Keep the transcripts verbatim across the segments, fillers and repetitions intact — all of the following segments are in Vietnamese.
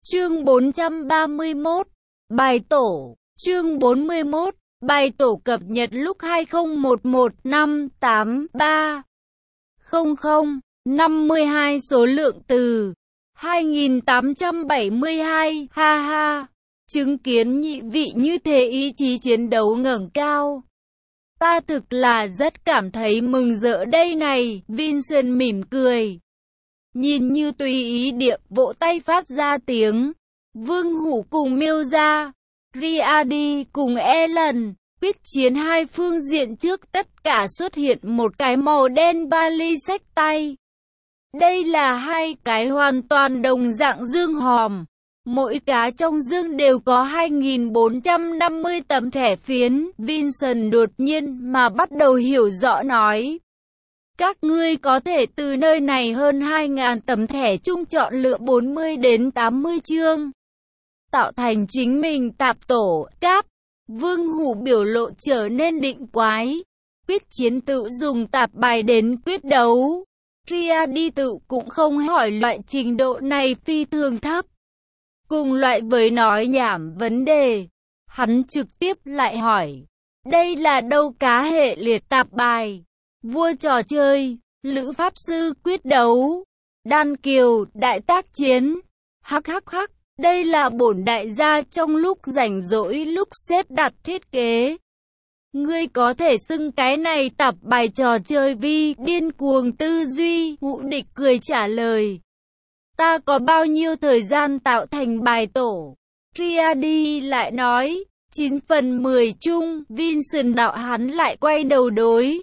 Chương bốn trăm ba mươi mốt. Bài tổ. Chương bốn mươi mốt. Bài tổ cập nhật lúc hai không một một năm tám ba không không năm mươi hai số lượng từ hai nghìn tám trăm bảy mươi hai. Ha ha. Chứng kiến nhị vị như thế ý chí chiến đấu ngẩng cao. Ta thực là rất cảm thấy mừng rỡ đây này. Vincent mỉm cười. Nhìn như tùy ý điệp vỗ tay phát ra tiếng. Vương Hủ cùng Miêu Gia, Riadi cùng Ellen, quyết chiến hai phương diện trước tất cả xuất hiện một cái màu đen vali xách tay. Đây là hai cái hoàn toàn đồng dạng dương hòm. Mỗi cá trong dương đều có hai nghìn bốn trăm năm mươi tấm thẻ phiến. Vincent đột nhiên mà bắt đầu hiểu rõ nói. Các ngươi có thể từ nơi này hơn hai nghìn tấm thẻ chung chọn lựa bốn mươi đến tám mươi chương. Tạo thành chính mình tạp tổ, cáp. Vương Hủ biểu lộ trở nên định quái. Quyết chiến tự dùng tạp bài đến quyết đấu. Riadi tự cũng không hỏi loại trình độ này phi thường thấp. Cùng loại với nói nhảm vấn đề. Hắn trực tiếp lại hỏi. Đây là đâu cá hệ liệt tạp bài. Vua trò chơi, Lữ Pháp Sư quyết đấu, Đan Kiều đại tác chiến. Hắc hắc hắc. Đây là bổn đại gia trong lúc rảnh rỗi lúc xếp đặt thiết kế. Ngươi có thể xưng cái này tập bài trò chơi vi điên cuồng tư duy. Ngũ Địch cười trả lời. Ta có bao nhiêu thời gian tạo thành bài tổ? Riadi lại nói. chín phần mười chung. Vincent đạo hắn lại quay đầu đối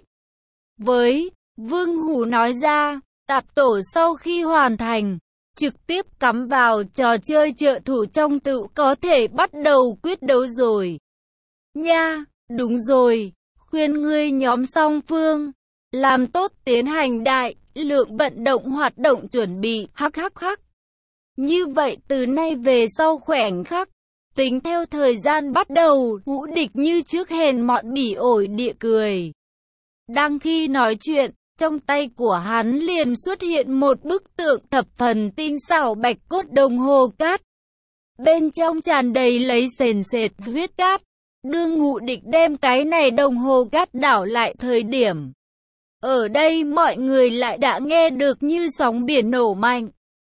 với Vương Hủ nói ra. Tạp tổ sau khi hoàn thành, trực tiếp cắm vào trò chơi trợ thủ trong tự có thể bắt đầu quyết đấu rồi. Nha, đúng rồi, khuyên ngươi nhóm song phương, làm tốt tiến hành đại lượng vận động hoạt động chuẩn bị. Hắc hắc hắc. Như vậy từ nay về sau khoảnh khắc, tính theo thời gian bắt đầu. Ngũ Địch như trước hèn mọn bỉ ổi địa cười. Đang khi nói chuyện, trong tay của hắn liền xuất hiện một bức tượng thập phần tinh xảo bạch cốt đồng hồ cát. Bên trong tràn đầy lấy sền sệt huyết cát. Đương Ngũ Địch đem cái này đồng hồ cát đảo lại thời điểm. Ở đây mọi người lại đã nghe được như sóng biển nổ mạnh.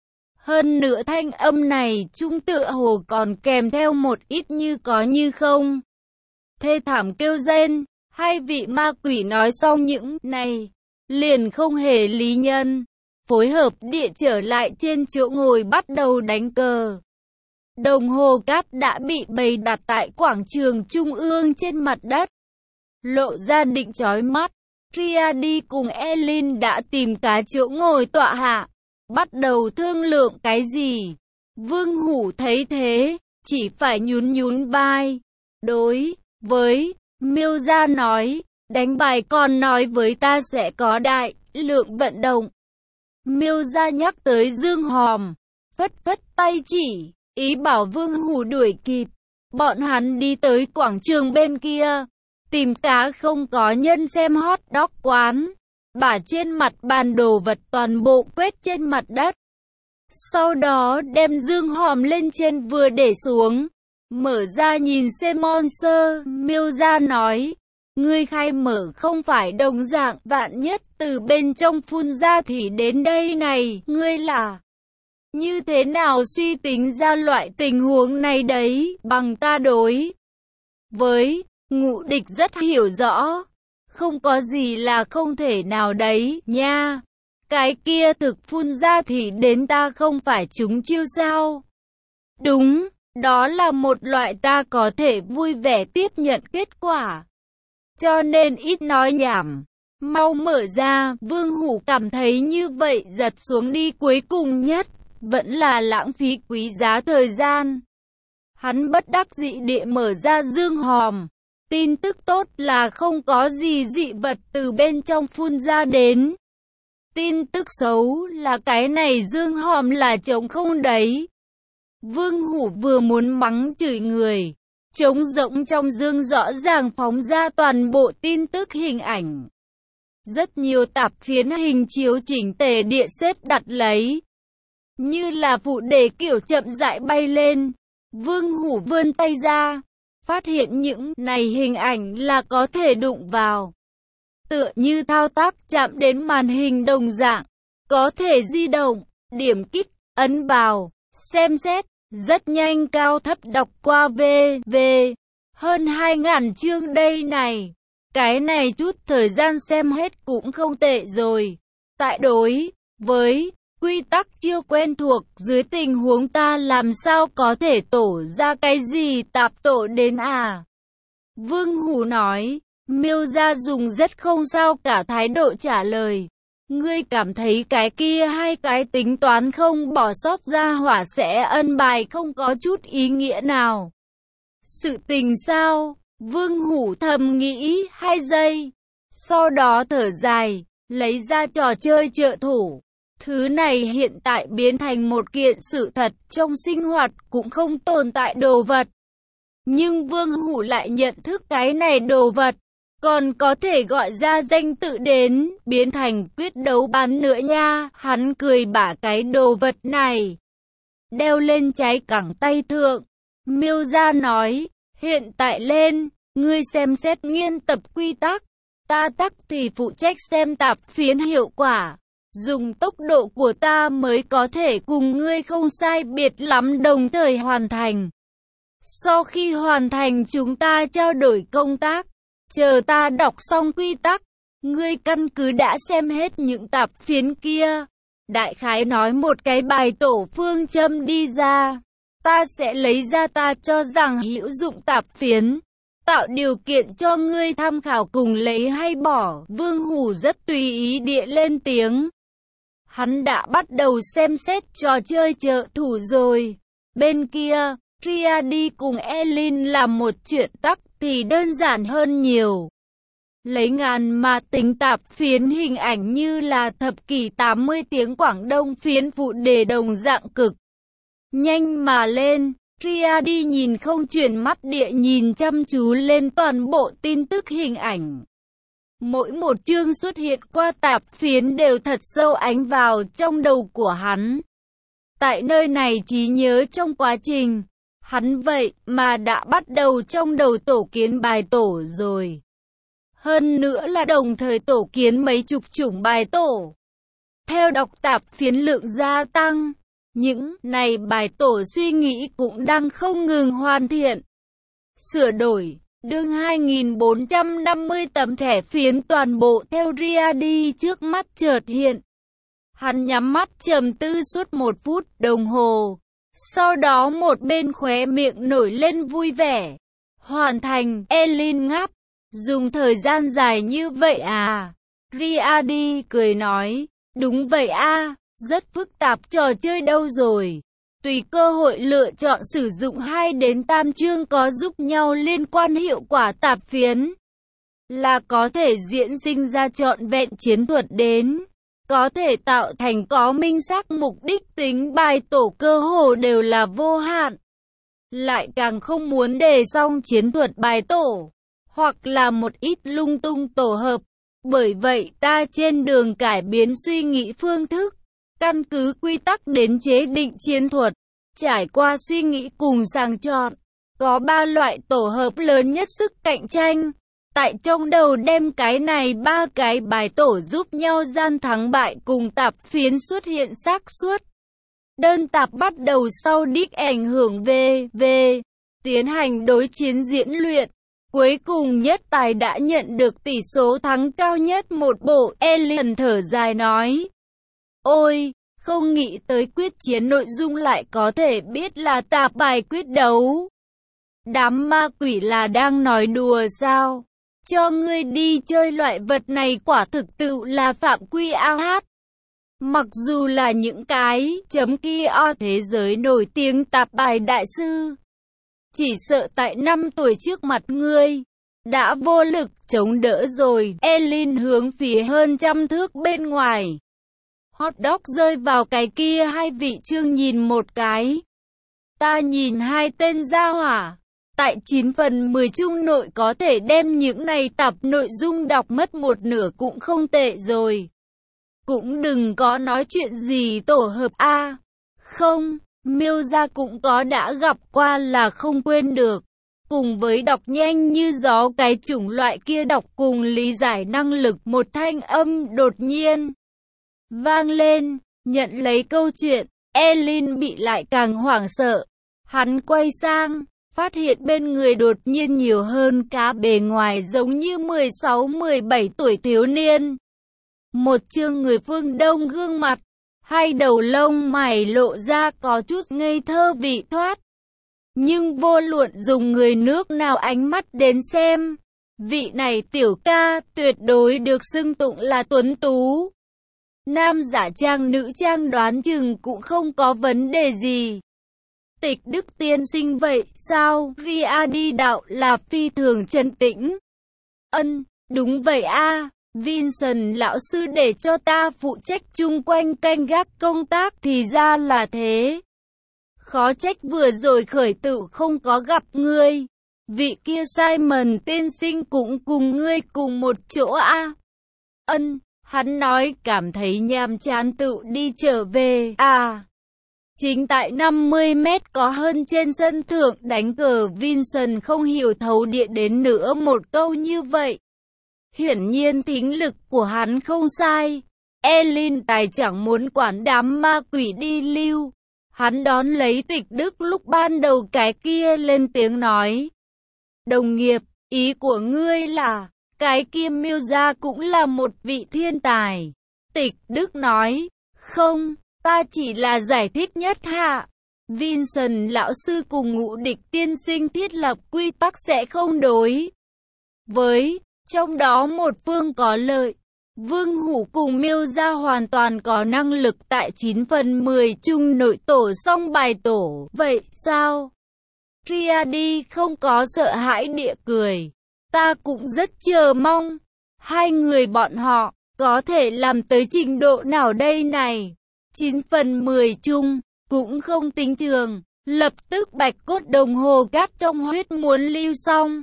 Hơn nữa thanh âm này trung tựa hồ còn kèm theo một ít như có như không. Thê thảm kêu rên. Hai vị ma quỷ nói xong những này, liền không hề lý nhân, phối hợp địa trở lại trên chỗ ngồi bắt đầu đánh cờ. Đồng hồ cát đã bị bày đặt tại quảng trường trung ương trên mặt đất, lộ ra định chói mắt. Riadi cùng Elin đã tìm cá chỗ ngồi tọa hạ, bắt đầu thương lượng cái gì. Vương Hủ thấy thế, chỉ phải nhún nhún vai. Đối với Miêu Gia nói, đánh bài còn nói với ta sẽ có đại lượng vận động. Miêu Gia nhắc tới dương hòm, phất phất tay chỉ, ý bảo Vương Hủ đuổi kịp. Bọn hắn đi tới quảng trường bên kia, tìm cá không có nhân xem hot dog quán, bả trên mặt bàn đồ vật toàn bộ quét trên mặt đất. Sau đó đem dương hòm lên trên vừa để xuống. Mở ra nhìn xem monster. Miêu Gia nói. Ngươi khai mở không phải đồng dạng, vạn nhất từ bên trong phun ra thì đến đây này. Ngươi là như thế nào suy tính ra loại tình huống này đấy? Bằng ta đối với Ngũ Địch rất hiểu rõ. Không có gì là không thể nào đấy nha. Cái kia thực phun ra thì đến ta không phải trúng chiêu sao? Đúng. Đó là một loại ta có thể vui vẻ tiếp nhận kết quả. Cho nên ít nói nhảm. Mau mở ra. Vương Hủ cảm thấy như vậy giật xuống đi cuối cùng nhất. Vẫn là lãng phí quý giá thời gian. Hắn bất đắc dĩ địa mở ra dương hòm. Tin tức tốt là không có gì dị vật từ bên trong phun ra đến. Tin tức xấu là cái này dương hòm là trống không đấy. Vương Hủ vừa muốn mắng chửi người, trống rỗng trong dương rõ ràng phóng ra toàn bộ tin tức hình ảnh. Rất nhiều tạp phiến hình chiếu chỉnh tề địa xếp đặt lấy. như là phụ đề kiểu chậm rãi bay lên. Vương Hủ vươn tay ra, phát hiện những này hình ảnh là có thể đụng vào. Tựa như thao tác chạm đến màn hình đồng dạng, có thể di động, điểm kích, ấn vào, xem xét, rất nhanh cao thấp đọc qua về về. Hơn hai ngàn chương đây này. Cái này chút thời gian xem hết cũng không tệ rồi. Tại đối với quy tắc chưa quen thuộc dưới tình huống ta làm sao có thể tổ ra cái gì tạp tổ đến à? Vương Hủ nói. Miêu Gia dùng rất không sao cả thái độ trả lời. Ngươi cảm thấy cái kia hai cái tính toán không bỏ sót ra hỏa sẽ ân bài không có chút ý nghĩa nào. Sự tình sao? Vương Hủ thầm nghĩ hai giây. Sau đó thở dài, lấy ra trò chơi trợ thủ. Thứ này hiện tại biến thành một kiện sự thật trong sinh hoạt cũng không tồn tại đồ vật. Nhưng Vương Hủ lại nhận thức cái này đồ vật còn có thể gọi ra danh tự đến, biến thành quyết đấu bán nữa nha. Hắn cười bả cái đồ vật này đeo lên trái cẳng tay thượng. Miêu Gia nói, hiện tại lên, ngươi xem xét nghiên tập quy tắc, ta tắc thì phụ trách xem tạp phiến hiệu quả. Dùng tốc độ của ta mới có thể cùng ngươi không sai biệt lắm đồng thời hoàn thành. Sau khi hoàn thành chúng ta trao đổi công tác. Chờ ta đọc xong quy tắc, ngươi căn cứ đã xem hết những tạp phiến kia. Đại khái nói một cái bài tổ phương châm đi ra. Ta sẽ lấy ra ta cho rằng hữu dụng tạp phiến. Tạo điều kiện cho ngươi tham khảo cùng lấy hay bỏ. Vương Hủ rất tùy ý địa lên tiếng. Hắn đã bắt đầu xem xét trò chơi trợ thủ rồi. Bên kia, Triadi cùng Elin làm một chuyện tắc thì đơn giản hơn nhiều. Lấy ngàn mà tính tạp phiến hình ảnh như là thập kỷ tám mươi tiếng Quảng Đông phiến phụ đề đồng dạng cực nhanh mà lên. Triadi nhìn không chuyển mắt địa nhìn chăm chú lên toàn bộ tin tức hình ảnh. Mỗi một chương xuất hiện qua tạp phiến đều thật sâu ánh vào trong đầu của hắn. Tại nơi này trí nhớ trong quá trình, hắn vậy mà đã bắt đầu trong đầu tổ kiến bài tổ rồi. Hơn nữa là đồng thời tổ kiến mấy chục chủng bài tổ. Theo đọc tạp phiến lượng gia tăng, những này bài tổ suy nghĩ cũng đang không ngừng hoàn thiện, sửa đổi. Đương hai nghìn bốn trăm năm mươi tấm thẻ phiến toàn bộ theo Riadi trước mắt chợt hiện. Hắn nhắm mắt trầm tư suốt một phút đồng hồ. Sau đó một bên khóe miệng nổi lên vui vẻ. Hoàn thành, Elin ngáp. Dùng thời gian dài như vậy à? Riadi cười nói. Đúng vậy a, rất phức tạp trò chơi đâu rồi. Tùy cơ hội lựa chọn sử dụng hai đến tam chương có giúp nhau liên quan hiệu quả tạp phiến. Là có thể diễn sinh ra trọn vẹn chiến thuật đến. Có thể tạo thành có minh xác mục đích tính bài tổ cơ hồ đều là vô hạn. Lại càng không muốn đề xong chiến thuật bài tổ. Hoặc là một ít lung tung tổ hợp. Bởi vậy ta trên đường cải biến suy nghĩ phương thức. Căn cứ quy tắc đến chế định chiến thuật. Trải qua suy nghĩ cùng sàng chọn. Có ba loại tổ hợp lớn nhất sức cạnh tranh. Tại trong đầu đem cái này ba cái bài tổ giúp nhau gian thắng bại cùng tạp phiến xuất hiện xác suất. Đơn tạp bắt đầu sau đích ảnh hưởng về về. Tiến hành đối chiến diễn luyện. Cuối cùng nhất tài đã nhận được tỷ số thắng cao nhất một bộ. Elin thở dài nói. Ôi, không nghĩ tới quyết chiến nội dung lại có thể biết là tạp bài quyết đấu. Đám ma quỷ là đang nói đùa sao? Cho ngươi đi chơi loại vật này quả thực tự là phạm quy a hát. Mặc dù là những cái chấm kia o thế giới nổi tiếng tạp bài đại sư. Chỉ sợ tại năm tuổi trước mặt ngươi. Đã vô lực chống đỡ rồi. Elin hướng phía hơn trăm thước bên ngoài. Hot dog rơi vào cái kia hai vị chương nhìn một cái. Ta nhìn hai tên gia hỏa. Tại chín phần mười chung nội có thể đem những này tập nội dung đọc mất một nửa cũng không tệ rồi. Cũng đừng có nói chuyện gì tổ hợp A. Không, Miêu gia cũng có đã gặp qua là không quên được. Cùng với đọc nhanh như gió cái chủng loại kia đọc cùng lý giải năng lực, một thanh âm đột nhiên vang lên, nhận lấy câu chuyện. Elin bị lại càng hoảng sợ. Hắn quay sang, phát hiện bên người đột nhiên nhiều hơn cá bề ngoài giống như mười sáu mười bảy tuổi thiếu niên. Một trương người phương Đông gương mặt, hai đầu lông mày lộ ra có chút ngây thơ vị thoát. Nhưng vô luận dùng người nước nào ánh mắt đến xem, vị này tiểu ca tuyệt đối được xưng tụng là tuấn tú. Nam giả trang nữ trang đoán chừng cũng không có vấn đề gì. Tịch Đức tiên sinh vậy sao? Ria đi đạo là phi thường trấn tĩnh. Ân, đúng vậy a. Vincent lão sư để cho ta phụ trách chung quanh canh gác công tác thì ra là thế. Khó trách vừa rồi khởi tử không có gặp ngươi. Vị kia Simon tiên sinh cũng cùng ngươi cùng một chỗ a. Ân, hắn nói cảm thấy nhàm chán tự đi trở về à. Chính tại năm mươi mét có hơn trên sân thượng đánh cờ, Vincent không hiểu thấu địa đến nữa một câu như vậy. Hiển nhiên thính lực của hắn không sai. Elin tài chẳng muốn quản đám ma quỷ đi lưu. Hắn đón lấy Tịch Đức lúc ban đầu cái kia lên tiếng nói. Đồng nghiệp, ý của ngươi là, cái kia Miêu gia cũng là một vị thiên tài. Tịch Đức nói, không, ta chỉ là giải thích nhất hạ. Vincent lão sư cùng Ngũ Địch tiên sinh thiết lập quy tắc sẽ không đối với, trong đó một phương có lợi. Vương Hủ cùng Miêu gia hoàn toàn có năng lực tại chín phần mười chung nội tổ xong bài tổ. Vậy sao? Triadi không có sợ hãi địa cười. Ta cũng rất chờ mong. Hai người bọn họ có thể làm tới trình độ nào đây này? chín phần mười chung, cũng không tính trường. Lập tức bạch cốt đồng hồ cát trong huyết muốn lưu xong.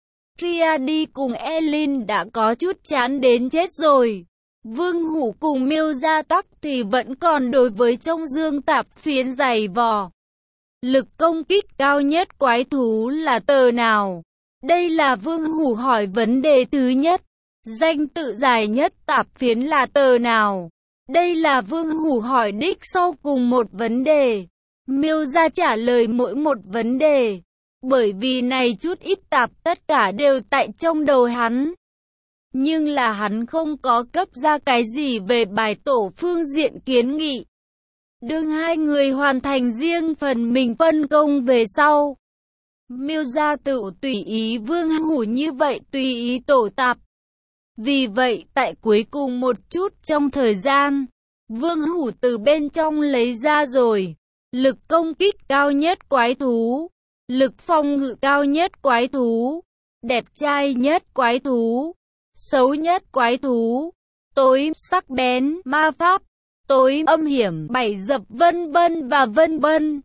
Triadi cùng Elin đã có chút chán đến chết rồi. Vương Hủ cùng Miêu gia tắc thì vẫn còn đối với trong dương tạp phiến dày vò. Lực công kích cao nhất quái thú là tờ nào? Đây là Vương Hủ hỏi vấn đề thứ nhất. Danh tự dài nhất tạp phiến là tờ nào? Đây là Vương Hủ hỏi đích sau cùng một vấn đề. Miêu gia trả lời mỗi một vấn đề. Bởi vì này chút ít tạp tất cả đều tại trong đầu hắn. Nhưng là hắn không có cấp ra cái gì về bài tổ phương diện kiến nghị. Đương hai người hoàn thành riêng phần mình phân công về sau. Miêu gia tự tùy ý Vương Hủ như vậy tùy ý tổ tạp. Vì vậy tại cuối cùng một chút trong thời gian, Vương Hủ từ bên trong lấy ra rồi. Lực công kích cao nhất quái thú. Lực phòng ngự cao nhất quái thú. Đẹp trai nhất quái thú. Xấu nhất quái thú. Tối sắc bén ma pháp. Tối âm hiểm bảy dập vân vân và vân vân.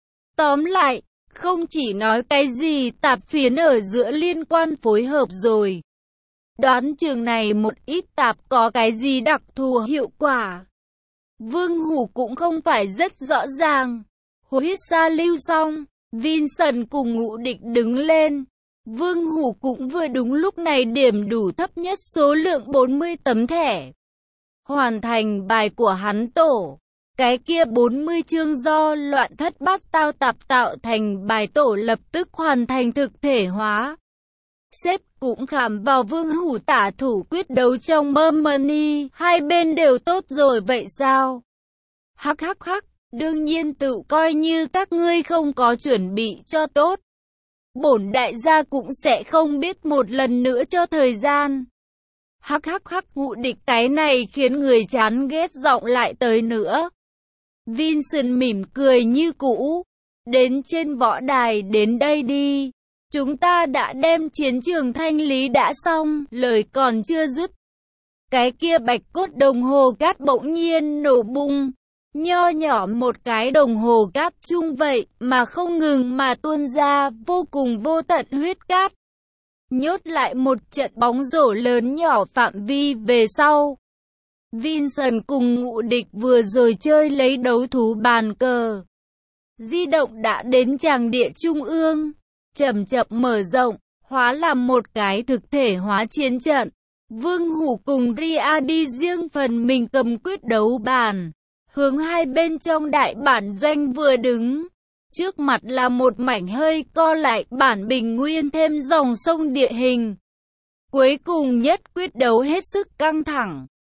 Tóm lại, không chỉ nói cái gì tạp phiến ở giữa liên quan phối hợp rồi. Đoán trường này một ít tạp có cái gì đặc thù hiệu quả. Vương Hủ cũng không phải rất rõ ràng. Hít xa lưu xong, Vincent cùng Ngũ Địch đứng lên. Vương Hủ cũng vừa đúng lúc này điểm đủ thấp nhất số lượng bốn mươi tấm thẻ. Hoàn thành bài của hắn tổ. Cái kia bốn mươi chương do loạn thất bát tao tạp tạo thành bài tổ lập tức hoàn thành thực thể hóa. Sếp cũng khảm vào Vương Hủ tả thủ quyết đấu trong Mermani. Hai bên đều tốt rồi vậy sao? Hắc hắc hắc, đương nhiên tự coi như các ngươi không có chuẩn bị cho tốt. Bổn đại gia cũng sẽ không biết một lần nữa cho thời gian. Hắc hắc hắc, Ngũ Địch cái này khiến người chán ghét giọng lại tới nữa. Vincent mỉm cười như cũ. Đến trên võ đài đến đây đi. Chúng ta đã đem chiến trường thanh lý đã xong, lời còn chưa dứt. Cái kia bạch cốt đồng hồ cát bỗng nhiên nổ bung. Nho nhỏ một cái đồng hồ cát chung vậy mà không ngừng mà tuôn ra vô cùng vô tận huyết cát. Nhốt lại một trận bóng rổ lớn nhỏ phạm vi về sau. Vincent cùng Ngụ Địch vừa rồi chơi lấy đấu thú bàn cờ di động đã đến tràng địa trung ương, chậm chậm mở rộng, hóa làm một cái thực thể hóa chiến trận. Vương Hủ cùng Ria đi riêng phần mình cầm quyết đấu bàn, hướng hai bên trong đại bản doanh vừa đứng. Trước mặt là một mảnh hơi co lại bản bình nguyên thêm dòng sông địa hình. Cuối cùng nhất quyết đấu hết sức căng thẳng.